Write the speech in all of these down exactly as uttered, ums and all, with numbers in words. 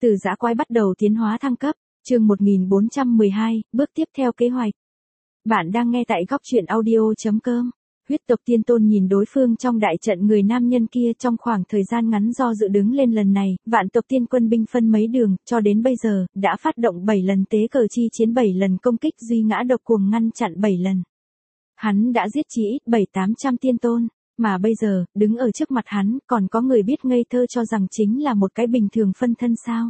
Từ dã quái bắt đầu tiến hóa thăng cấp, chương một nghìn bốn trăm mười hai, bước tiếp theo kế hoạch. Bạn đang nghe tại góc truyện audio chấm com. Huyết tộc tiên tôn nhìn đối phương trong đại trận người nam nhân kia trong khoảng thời gian ngắn do dự đứng lên lần này, vạn tộc tiên quân binh phân mấy đường, cho đến bây giờ, đã phát động bảy lần tế cờ chi chiến bảy lần công kích duy ngã độc cuồng ngăn chặn bảy lần. Hắn đã giết chỉ ít bảy tám trăm tiên tôn, mà bây giờ, đứng ở trước mặt hắn, còn có người biết ngây thơ cho rằng chính là một cái bình thường phân thân sao.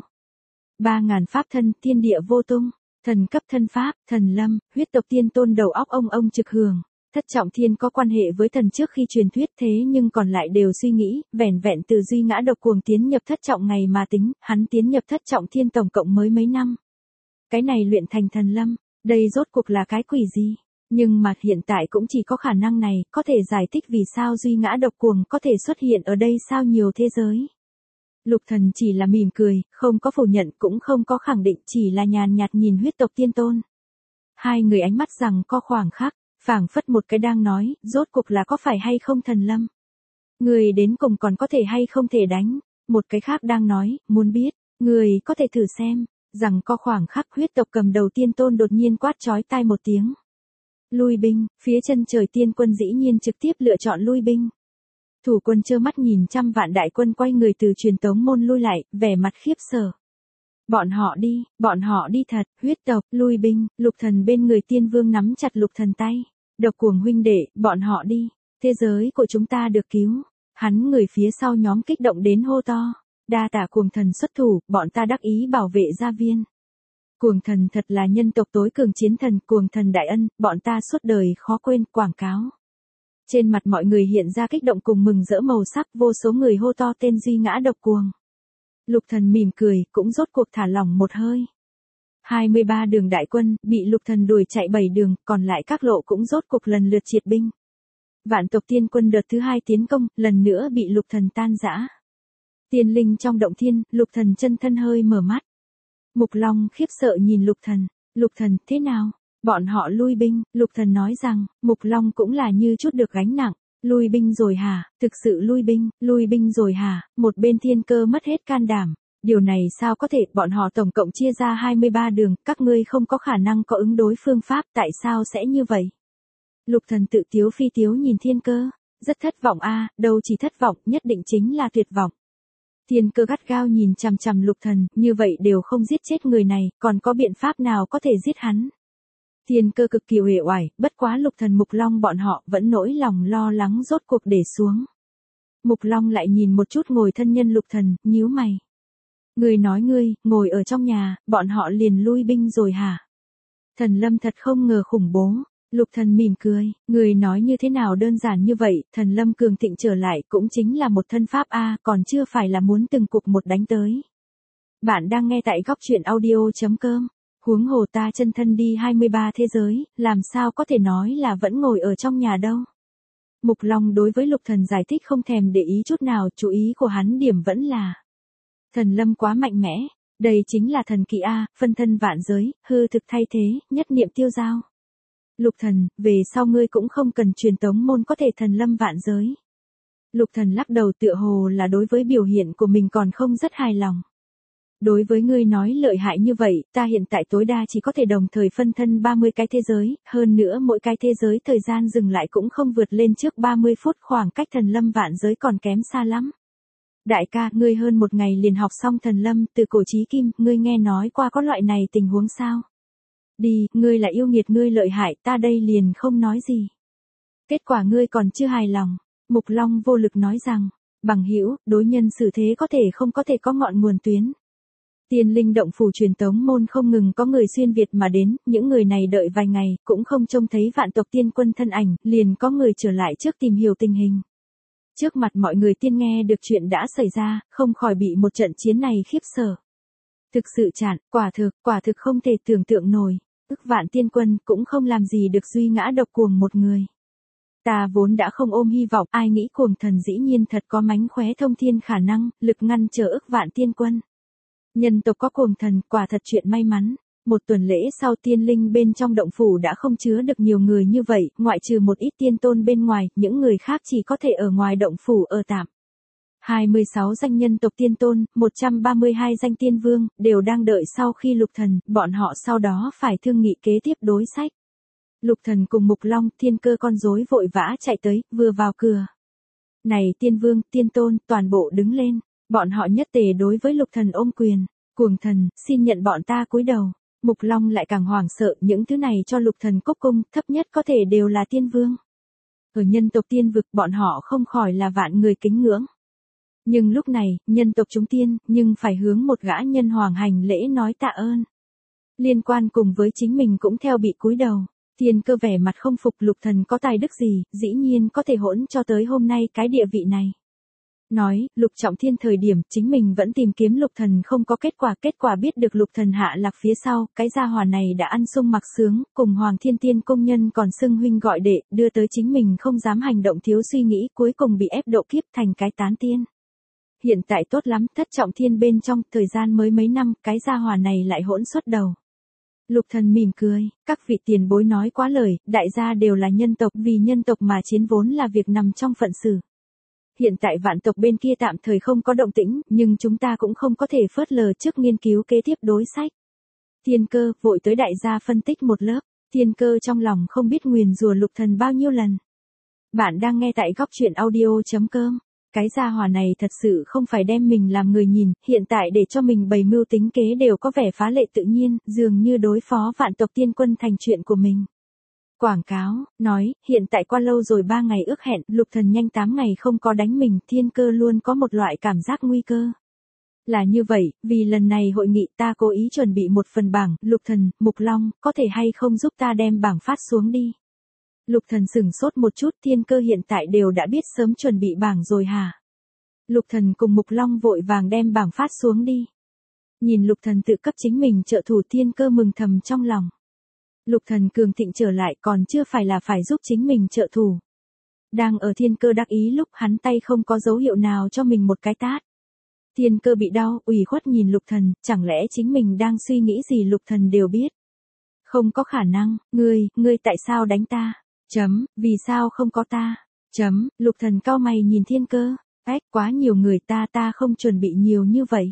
Ba ngàn pháp thân, thiên địa vô tung, thần cấp thân pháp, thần lâm, huyết tộc tiên tôn đầu óc ông ông trực hưởng. Thất trọng thiên có quan hệ với thần trước khi truyền thuyết thế nhưng còn lại đều suy nghĩ, vẻn vẹn từ duy ngã độc cuồng tiến nhập thất trọng ngày mà tính, hắn tiến nhập thất trọng thiên tổng cộng mới mấy năm. Cái này luyện thành thần lâm, đây rốt cuộc là cái quỷ gì? Nhưng mà hiện tại cũng chỉ có khả năng này, có thể giải thích vì sao duy ngã độc cuồng có thể xuất hiện ở đây sao nhiều thế giới. Lục thần chỉ là mỉm cười, không có phủ nhận cũng không có khẳng định, chỉ là nhàn nhạt nhìn huyết tộc tiên tôn. Hai người ánh mắt rằng có khoảng khắc, phảng phất một cái đang nói, rốt cuộc là có phải hay không thần lâm. Người đến cùng còn có thể hay không thể đánh, một cái khác đang nói, muốn biết, người có thể thử xem, rằng có khoảng khắc huyết tộc cầm đầu tiên tôn đột nhiên quát chói tai một tiếng. Lui binh, phía chân trời tiên quân dĩ nhiên trực tiếp lựa chọn lui binh. Thủ quân trơ mắt nhìn trăm vạn đại quân quay người từ truyền tống môn lui lại, vẻ mặt khiếp sợ. Bọn họ đi, bọn họ đi thật, huyết tộc, lui binh, lục thần bên người tiên vương nắm chặt lục thần tay. Độc cuồng huynh đệ, bọn họ đi, thế giới của chúng ta được cứu. Hắn người phía sau nhóm kích động đến hô to. Đa tạ cuồng thần xuất thủ, bọn ta đắc ý bảo vệ gia viên. Cuồng thần thật là nhân tộc tối cường chiến thần, cuồng thần đại ân, bọn ta suốt đời khó quên, quảng cáo. Trên mặt mọi người hiện ra kích động cùng mừng rỡ màu sắc, vô số người hô to tên duy ngã độc cuồng. Lục thần mỉm cười, cũng rốt cuộc thả lỏng một hơi. hai mươi ba đường đại quân, bị lục thần đuổi chạy bảy đường, còn lại các lộ cũng rốt cuộc lần lượt triệt binh. Vạn tộc tiên quân đợt thứ hai tiến công, lần nữa bị lục thần tan rã. Tiên linh trong động thiên, lục thần chân thân hơi mở mắt. Mục Long khiếp sợ nhìn lục thần, lục thần, thế nào? Bọn họ lui binh, lục thần nói rằng, Mục Long cũng là như chút được gánh nặng. Lui binh rồi hả, thực sự lui binh, lui binh rồi hả, một bên thiên cơ mất hết can đảm. Điều này sao có thể, bọn họ tổng cộng chia ra hai mươi ba đường, các ngươi không có khả năng có ứng đối phương pháp, tại sao sẽ như vậy? Lục thần tự tiếu phi tiếu nhìn thiên cơ, rất thất vọng a, à, đâu chỉ thất vọng, nhất định chính là tuyệt vọng. Thiên cơ gắt gao nhìn chằm chằm lục thần, như vậy đều không giết chết người này, còn có biện pháp nào có thể giết hắn? Thiên cơ cực kỳ uể oải, bất quá lục thần Mục Long bọn họ vẫn nỗi lòng lo lắng rốt cuộc để xuống. Mục Long lại nhìn một chút ngồi thân nhân lục thần, nhíu mày. Ngươi nói ngươi, ngồi ở trong nhà, bọn họ liền lui binh rồi hả? Thần lâm thật không ngờ khủng bố. Lục thần mỉm cười, người nói như thế nào đơn giản như vậy, thần lâm cường thịnh trở lại cũng chính là một thân pháp A, còn chưa phải là muốn từng cục một đánh tới. Bạn đang nghe tại góc truyện audio chấm com. Huống hồ ta chân thân đi hai mươi ba thế giới, làm sao có thể nói là vẫn ngồi ở trong nhà đâu. Mục Long đối với lục thần giải thích không thèm để ý chút nào, chú ý của hắn điểm vẫn là thần lâm quá mạnh mẽ, đây chính là thần kỵ A, phân thân vạn giới, hư thực thay thế, nhất niệm tiêu giao. Lục thần, về sau ngươi cũng không cần truyền tống môn có thể thần lâm vạn giới. Lục thần lắc đầu tựa hồ là đối với biểu hiện của mình còn không rất hài lòng. Đối với ngươi nói lợi hại như vậy, ta hiện tại tối đa chỉ có thể đồng thời phân thân ba mươi cái thế giới, hơn nữa mỗi cái thế giới thời gian dừng lại cũng không vượt lên trước ba mươi phút, khoảng cách thần lâm vạn giới còn kém xa lắm. Đại ca, ngươi hơn một ngày liền học xong thần lâm, từ cổ chí kim, ngươi nghe nói qua có loại này tình huống sao? Đi, ngươi là yêu nghiệt, ngươi lợi hại, ta đây liền không nói gì. Kết quả ngươi còn chưa hài lòng. Mục Long vô lực nói rằng, bằng hữu, đối nhân xử thế có thể không có thể có ngọn nguồn tuyến. Tiên linh động phủ truyền tống môn không ngừng có người xuyên Việt mà đến, những người này đợi vài ngày, cũng không trông thấy vạn tộc tiên quân thân ảnh, liền có người trở lại trước tìm hiểu tình hình. Trước mặt mọi người tiên nghe được chuyện đã xảy ra, không khỏi bị một trận chiến này khiếp sợ. Thực sự chán, quả thực, quả thực không thể tưởng tượng nổi. Ức vạn tiên quân cũng không làm gì được duy ngã độc cuồng một người. Ta vốn đã không ôm hy vọng, ai nghĩ cuồng thần dĩ nhiên thật có mánh khóe thông thiên khả năng, lực ngăn trở ức vạn tiên quân. Nhân tộc có cuồng thần, quả thật chuyện may mắn. Một tuần lễ sau tiên linh bên trong động phủ đã không chứa được nhiều người như vậy, ngoại trừ một ít tiên tôn bên ngoài, những người khác chỉ có thể ở ngoài động phủ ở tạm. hai mươi sáu danh nhân tộc tiên tôn, một trăm ba mươi hai danh tiên vương, đều đang đợi sau khi lục thần, bọn họ sau đó phải thương nghị kế tiếp đối sách. Lục thần cùng Mục Long, Thiên Cơ con rối vội vã chạy tới, vừa vào cửa. Này tiên vương, tiên tôn, toàn bộ đứng lên, bọn họ nhất tề đối với lục thần ôm quyền, cuồng thần, xin nhận bọn ta cúi đầu. Mục Long lại càng hoảng sợ, những thứ này cho lục thần cúc cung, thấp nhất có thể đều là tiên vương. Ở nhân tộc tiên vực bọn họ không khỏi là vạn người kính ngưỡng. Nhưng lúc này, nhân tộc chúng tiên, nhưng phải hướng một gã nhân hoàng hành lễ nói tạ ơn. Liên quan cùng với chính mình cũng theo bị cúi đầu. Thiên Cơ vẻ mặt không phục lục thần có tài đức gì, dĩ nhiên có thể hỗn cho tới hôm nay cái địa vị này. Nói, lục trọng thiên thời điểm chính mình vẫn tìm kiếm lục thần không có kết quả, kết quả biết được lục thần hạ lạc phía sau, cái gia hỏa này đã ăn sung mặc sướng, cùng Hoàng Thiên Tiên công nhân còn xưng huynh gọi đệ, đưa tới chính mình không dám hành động thiếu suy nghĩ, cuối cùng bị ép độ kiếp thành cái tán tiên. Hiện tại tốt lắm, thất trọng thiên bên trong, thời gian mới mấy năm, cái gia hỏa này lại hỗn xuất đầu. Lục thần mỉm cười, các vị tiền bối nói quá lời, đại gia đều là nhân tộc, vì nhân tộc mà chiến vốn là việc nằm trong phận sự. Hiện tại vạn tộc bên kia tạm thời không có động tĩnh, nhưng chúng ta cũng không có thể phớt lờ trước nghiên cứu kế tiếp đối sách. Thiên Cơ vội tới đại gia phân tích một lớp, Thiên Cơ trong lòng không biết nguyền rủa lục thần bao nhiêu lần. Bạn đang nghe tại góc truyện audio chấm com. Cái gia hỏa này thật sự không phải đem mình làm người nhìn, hiện tại để cho mình bày mưu tính kế đều có vẻ phá lệ tự nhiên, dường như đối phó vạn tộc tiên quân thành chuyện của mình. Quảng cáo, nói, hiện tại qua lâu rồi ba ngày ước hẹn, lục thần nhanh tám ngày không có đánh mình, Thiên Cơ luôn có một loại cảm giác nguy cơ. Là như vậy, vì lần này hội nghị ta cố ý chuẩn bị một phần bảng, lục thần, Mục Long, có thể hay không giúp ta đem bảng phát xuống đi. Lục thần sửng sốt một chút, Thiên Cơ hiện tại đều đã biết sớm chuẩn bị bảng rồi hả? Lục thần cùng Mục Long vội vàng đem bảng phát xuống đi. Nhìn lục thần tự cấp chính mình trợ thủ, Thiên Cơ mừng thầm trong lòng. Lục thần cường thịnh trở lại còn chưa phải là phải giúp chính mình trợ thủ. Đang ở Thiên Cơ đắc ý lúc hắn tay không có dấu hiệu nào cho mình một cái tát. Thiên Cơ bị đau, ủy khuất nhìn lục thần, chẳng lẽ chính mình đang suy nghĩ gì lục thần đều biết. Không có khả năng, ngươi, ngươi tại sao đánh ta? Chấm, vì sao không có ta? Chấm, lục thần cau mày nhìn Thiên Cơ, ách quá nhiều người ta ta không chuẩn bị nhiều như vậy.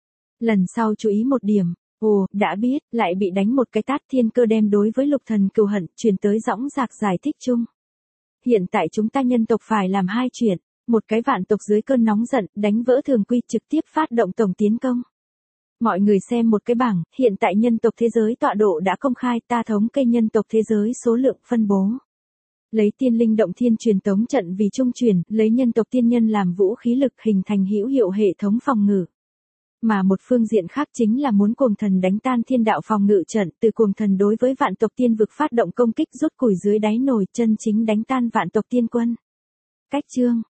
Lần sau chú ý một điểm, ồ, đã biết, lại bị đánh một cái tát. Thiên Cơ đem đối với lục thần cừu hận, truyền tới dõng dạc giải thích chung. Hiện tại chúng ta nhân tộc phải làm hai chuyện, một cái vạn tộc dưới cơn nóng giận, đánh vỡ thường quy trực tiếp phát động tổng tiến công. Mọi người xem một cái bảng, hiện tại nhân tộc thế giới tọa độ đã công khai, ta thống kê nhân tộc thế giới số lượng phân bố. Lấy tiên linh động thiên truyền tống trận vì trung truyền, lấy nhân tộc tiên nhân làm vũ khí lực hình thành hữu hiệu hệ thống phòng ngự. Mà một phương diện khác chính là muốn cuồng thần đánh tan thiên đạo phòng ngự trận, từ cuồng thần đối với vạn tộc tiên vực phát động công kích rút củi dưới đáy nồi, chân chính đánh tan vạn tộc tiên quân. Cách chương